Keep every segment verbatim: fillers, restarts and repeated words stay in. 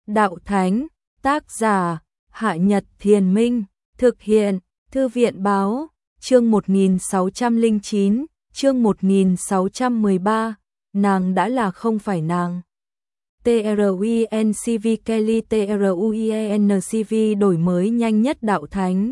Đạo Thánh, tác giả, Hạ Nhật Thiền Minh, thực hiện, Thư viện Báo, chương một nghìn sáu trăm lẻ chín, chương một nghìn sáu trăm mười ba, nàng đã là không phải nàng. TRUINCV Kelly TRUIENCV đổi mới nhanh nhất Đạo Thánh.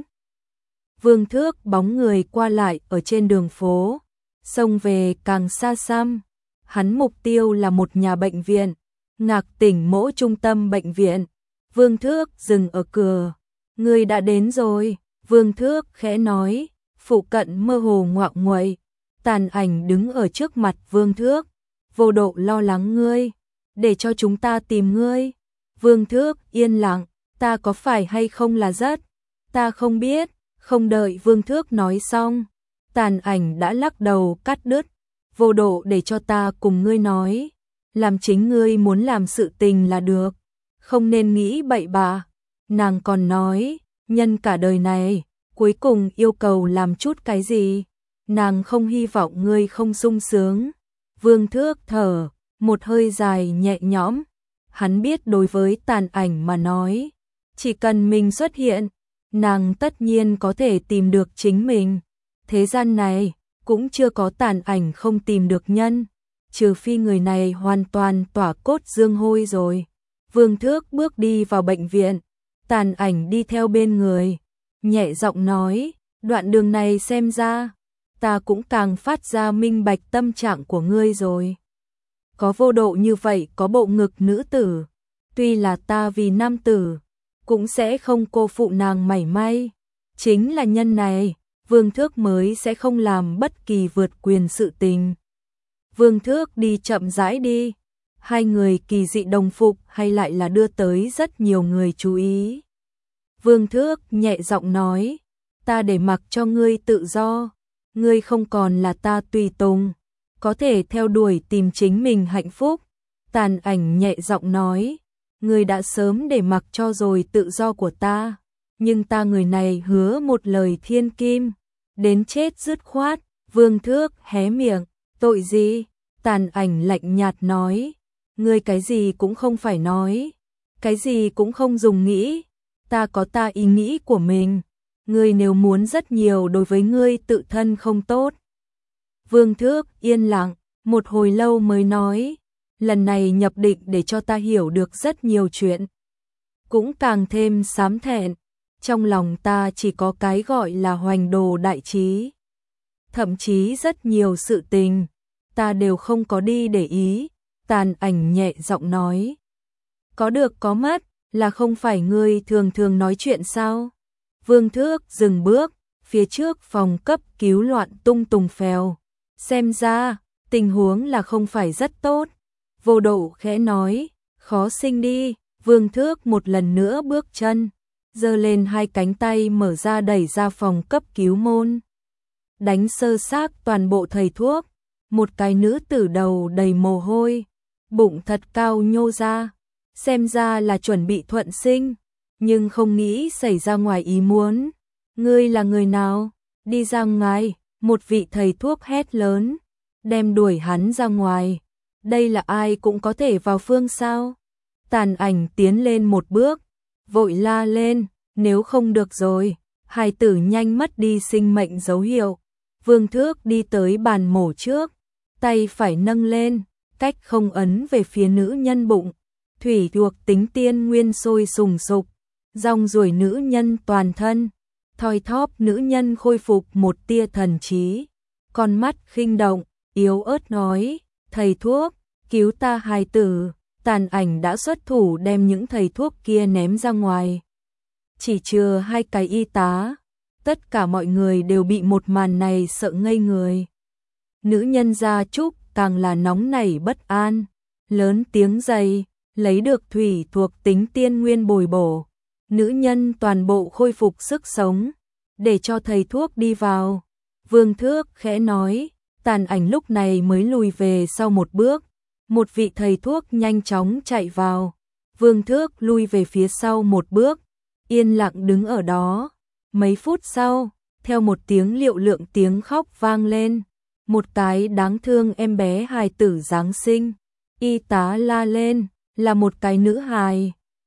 Vương Thước bóng người qua lại ở trên đường phố, xông về càng xa xăm. Hắn mục tiêu là một nhà bệnh viện, Ngạc Tỉnh Mỗ trung tâm bệnh viện. Vương Thước dừng ở cửa. Người đã đến rồi, Vương Thước khẽ nói, phụ cận mơ hồ ngoạo nguậy. Tàn Ảnh đứng ở trước mặt Vương Thước. Vô Độ lo lắng ngươi, để cho chúng ta tìm ngươi. Vương Thước yên lặng, ta có phải hay không là rất, ta không biết. Không đợi Vương Thước nói xong, Tàn Ảnh đã lắc đầu cắt đứt. Vô Độ để cho ta cùng ngươi nói, làm chính ngươi muốn làm sự tình là được, không nên nghĩ bậy bạ. Nàng còn nói, nhân cả đời này, cuối cùng yêu cầu làm chút cái gì, nàng không hy vọng ngươi không sung sướng. Vương Thước thở một hơi dài nhẹ nhõm, hắn biết đối với Tàn Ảnh mà nói, chỉ cần mình xuất hiện, nàng tất nhiên có thể tìm được chính mình. Thế gian này cũng chưa có Tàn Ảnh không tìm được nhân, trừ phi người này hoàn toàn tỏa cốt dương hôi rồi. Vương Thước bước đi vào bệnh viện, Tàn Ảnh đi theo bên người, nhẹ giọng nói, đoạn đường này xem ra, ta cũng càng phát ra minh bạch tâm trạng của ngươi rồi. Có Vô Độ như vậy có bộ ngực nữ tử, tuy là ta vì nam tử, cũng sẽ không cô phụ nàng mảy may. Chính là nhân này, Vương Thước mới sẽ không làm bất kỳ vượt quyền sự tình. Vương Thước đi chậm rãi đi, hai người kỳ dị đồng phục hay lại là đưa tới rất nhiều người chú ý. Vương Thước nhẹ giọng nói, ta để mặc cho ngươi tự do, ngươi không còn là ta tùy tùng, có thể theo đuổi tìm chính mình hạnh phúc. Tàn Ảnh nhẹ giọng nói, ngươi đã sớm để mặc cho rồi tự do của ta, nhưng ta người này hứa một lời thiên kim, đến chết dứt khoát. Vương Thước hé miệng, tội gì? Tàn Ảnh lạnh nhạt nói, ngươi cái gì cũng không phải nói, cái gì cũng không dùng nghĩ, ta có ta ý nghĩ của mình, ngươi nếu muốn rất nhiều đối với ngươi tự thân không tốt. Vương Thước yên lặng, một hồi lâu mới nói, lần này nhập định để cho ta hiểu được rất nhiều chuyện, cũng càng thêm xám thẹn, trong lòng ta chỉ có cái gọi là hoành đồ đại trí. Thậm chí rất nhiều sự tình, ta đều không có đi để ý. Tàn Ảnh nhẹ giọng nói, có được có mất, là không phải ngươi thường thường nói chuyện sao? Vương Thước dừng bước, phía trước phòng cấp cứu loạn tung tùng phèo, xem ra, tình huống là không phải rất tốt. Vô Độ khẽ nói, khó sinh đi. Vương Thước một lần nữa bước chân, giơ lên hai cánh tay mở ra đẩy ra phòng cấp cứu môn. Đánh sơ xác toàn bộ thầy thuốc, một cái nữ tử đầu đầy mồ hôi, bụng thật cao nhô ra, xem ra là chuẩn bị thuận sinh, nhưng không nghĩ xảy ra ngoài ý muốn. Ngươi là người nào? Đi ra ngoài, một vị thầy thuốc hét lớn, đem đuổi hắn ra ngoài. Đây là ai cũng có thể vào phương sao? Tàn Ảnh tiến lên một bước, vội la lên, nếu không được rồi, hài tử nhanh mất đi sinh mệnh dấu hiệu. Vương Thước đi tới bàn mổ trước, tay phải nâng lên, cách không ấn về phía nữ nhân bụng. Thủy thuộc tính tiên nguyên sôi sùng sục, rong ruổi nữ nhân toàn thân, thoi thóp nữ nhân khôi phục một tia thần trí. Con mắt khinh động, yếu ớt nói, thầy thuốc, cứu ta hài tử. Tàn Ảnh đã xuất thủ đem những thầy thuốc kia ném ra ngoài, chỉ chừa hai cái y tá. Tất cả mọi người đều bị một màn này sợ ngây người. Nữ nhân Gia Trúc càng là nóng nảy bất an, lớn tiếng dày, lấy được thủy thuộc tính tiên nguyên bồi bổ. Nữ nhân toàn bộ khôi phục sức sống, để cho thầy thuốc đi vào. Vương Thước khẽ nói, Tàn Ảnh lúc này mới lùi về sau một bước. Một vị thầy thuốc nhanh chóng chạy vào. Vương Thước lui về phía sau một bước, yên lặng đứng ở đó. Mấy phút sau, theo một tiếng liệu lượng tiếng khóc vang lên, một cái đáng thương em bé hài tử Giáng sinh. Y tá la lên, là một cái nữ hài.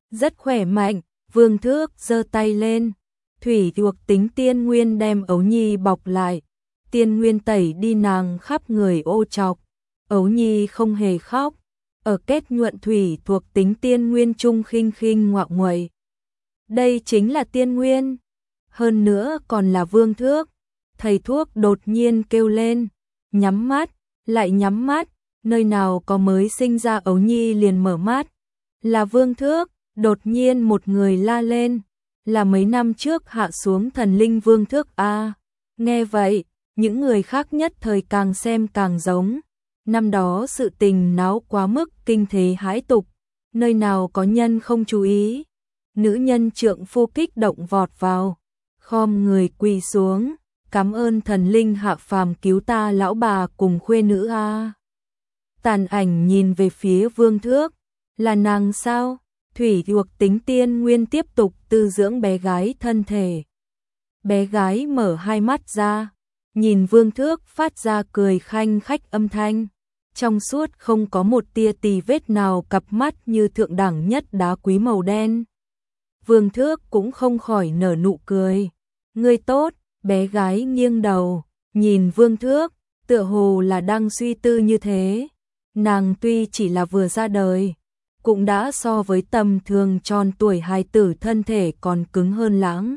rất khỏe mạnh. Vương Thước giơ tay lên, thủy thuộc tính tiên nguyên đem Ấu Nhi bọc lại, tiên nguyên tẩy đi nàng khắp người ô trọc. Ấu Nhi không hề khóc, ở kết nhuận thủy thuộc tính tiên nguyên trung khinh khinh ngoạo nguậy. Đây chính là tiên nguyên, hơn nữa còn là Vương Thước. Thầy thuốc đột nhiên kêu lên, nhắm mắt, lại nhắm mắt, nơi nào có mới sinh ra Ấu Nhi liền mở mắt. Là Vương Thước. Đột nhiên một người la lên, là mấy năm trước hạ xuống thần linh Vương Thước a. À, nghe vậy, những người khác nhất thời càng xem càng giống. Năm đó sự tình náo quá mức kinh thế hãi tục, nơi nào có nhân không chú ý. Nữ nhân trượng phu kích động vọt vào, khom người quỳ xuống, cảm ơn thần linh hạ phàm cứu ta lão bà cùng khuê nữ a. À. Tàn ảnh nhìn về phía Vương Thước, là nàng sao? Thủy thuộc tính tiên nguyên tiếp tục tư dưỡng bé gái thân thể. Bé gái mở hai mắt ra, nhìn Vương Thước phát ra cười khanh khách âm thanh. Trong suốt không có một tia tì vết nào, cặp mắt như thượng đẳng nhất đá quý màu đen. Vương Thước cũng không khỏi nở nụ cười. Ngươi tốt, bé gái nghiêng đầu, nhìn Vương Thước, tựa hồ là đang suy tư như thế. Nàng tuy chỉ là vừa ra đời, cũng đã so với tầm thường tròn tuổi hài tử thân thể còn cứng hơn lãng.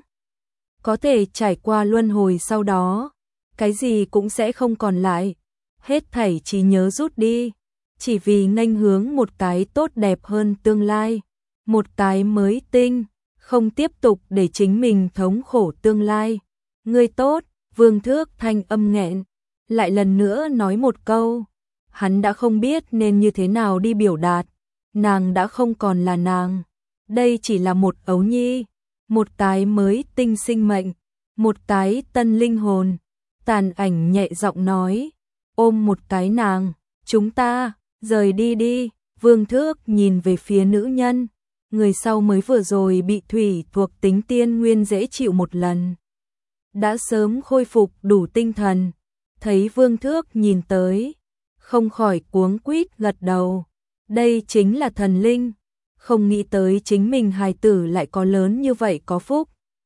Có thể trải qua luân hồi sau đó, cái gì cũng sẽ không còn lại, hết thảy trí nhớ rút đi, chỉ vì nghênh hướng một cái tốt đẹp hơn tương lai, một cái mới tinh, không tiếp tục để chính mình thống khổ tương lai. Ngươi tốt, Vương Thước thanh âm nghẹn, lại lần nữa nói một câu, hắn đã không biết nên như thế nào đi biểu đạt. Nàng đã không còn là nàng, đây chỉ là một Ấu Nhi, một cái mới tinh sinh mệnh, một cái tân linh hồn. Tàn ảnh nhẹ giọng nói, ôm một cái nàng, chúng ta, rời đi đi. Vương Thước nhìn về phía nữ nhân, người sau mới vừa rồi bị thủy thuộc tính tiên nguyên dễ chịu một lần, đã sớm khôi phục đủ tinh thần, thấy Vương Thước nhìn tới, không khỏi cuống quýt gật đầu. Đây chính là thần linh, không nghĩ tới chính mình hài tử lại có lớn như vậy có phúc.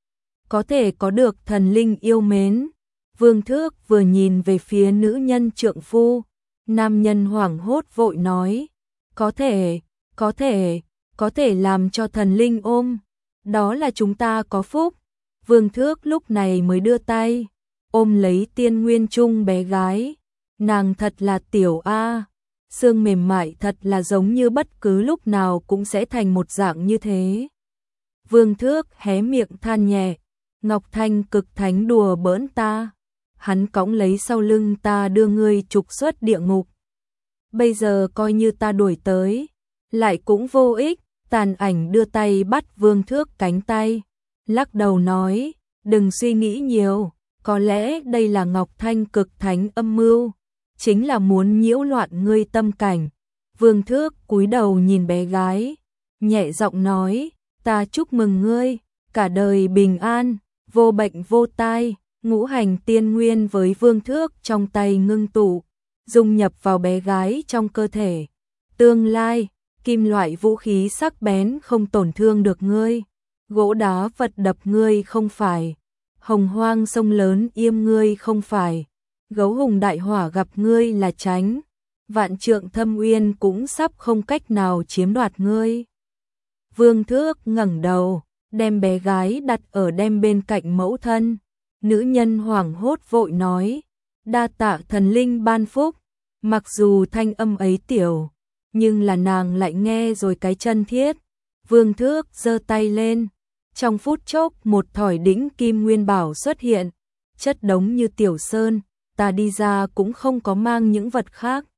Có thể có được thần linh yêu mến. Vương Thước vừa nhìn về phía nữ nhân trượng phu, nam nhân hoảng hốt vội nói, có thể, có thể, có thể làm cho thần linh ôm, đó là chúng ta có phúc. Vương Thước lúc này mới đưa tay, ôm lấy tiên nguyên trung bé gái, nàng thật là tiểu a. Xương mềm mại thật là giống như bất cứ lúc nào cũng sẽ thành một dạng như thế. Vương Thước hé miệng than nhẹ, Ngọc Thanh cực thánh đùa bỡn ta, hắn cõng lấy sau lưng ta đưa ngươi trục xuất địa ngục. Bây giờ coi như ta đuổi tới, lại cũng vô ích. Tàn ảnh đưa tay bắt Vương Thước cánh tay, lắc đầu nói, đừng suy nghĩ nhiều, có lẽ đây là Ngọc Thanh cực thánh âm mưu, chính là muốn nhiễu loạn ngươi tâm cảnh. Vương Thước cúi đầu nhìn bé gái, nhẹ giọng nói, ta chúc mừng ngươi, cả đời bình an, vô bệnh vô tai. Ngũ hành tiên nguyên với Vương Thước trong tay ngưng tụ, dung nhập vào bé gái trong cơ thể. Tương lai, kim loại vũ khí sắc bén không tổn thương được ngươi, gỗ đá vật đập ngươi không phải, hồng hoang sông lớn yêm ngươi không phải, gấu hùng đại hỏa gặp ngươi là tránh, vạn trượng thâm uyên cũng sắp không cách nào chiếm đoạt ngươi. Vương Thước ngẩng đầu, đem bé gái đặt ở đem bên cạnh mẫu thân. Nữ nhân hoảng hốt vội nói, đa tạ thần linh ban phúc. Mặc dù thanh âm ấy tiểu, nhưng là nàng lại nghe rồi cái chân thiết. Vương Thước giơ tay lên, trong phút chốc một thỏi đĩnh kim nguyên bảo xuất hiện, chất đống như tiểu sơn, ta đi ra cũng không có mang những vật khác.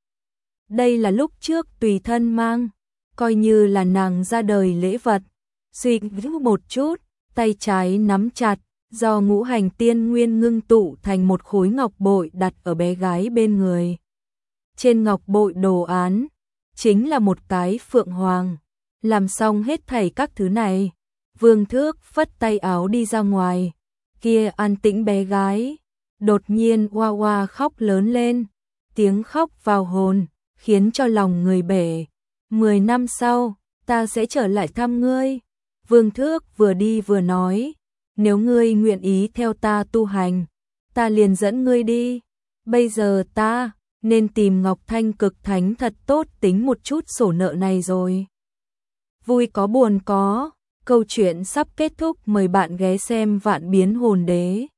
Đây là lúc trước tùy thân mang, coi như là nàng ra đời lễ vật. Suy nghĩ một chút, tay trái nắm chặt, do ngũ hành tiên nguyên ngưng tụ thành một khối ngọc bội đặt ở bé gái bên người. Trên ngọc bội đồ án, chính là một cái phượng hoàng. Làm xong hết thảy các thứ này, Vương Thước phất tay áo đi ra ngoài. Kia an tĩnh bé gái, đột nhiên oa oa khóc lớn lên, tiếng khóc vào hồn, khiến cho lòng người bể. Mười năm sau, ta sẽ trở lại thăm ngươi. Vương Thước vừa đi vừa nói, nếu ngươi nguyện ý theo ta tu hành, ta liền dẫn ngươi đi. Bây giờ ta nên tìm Ngọc Thanh Cực Thánh thật tốt tính một chút sổ nợ này rồi. Vui có buồn có, câu chuyện sắp kết thúc, mời bạn ghé xem Vạn Biến Hồn Đế.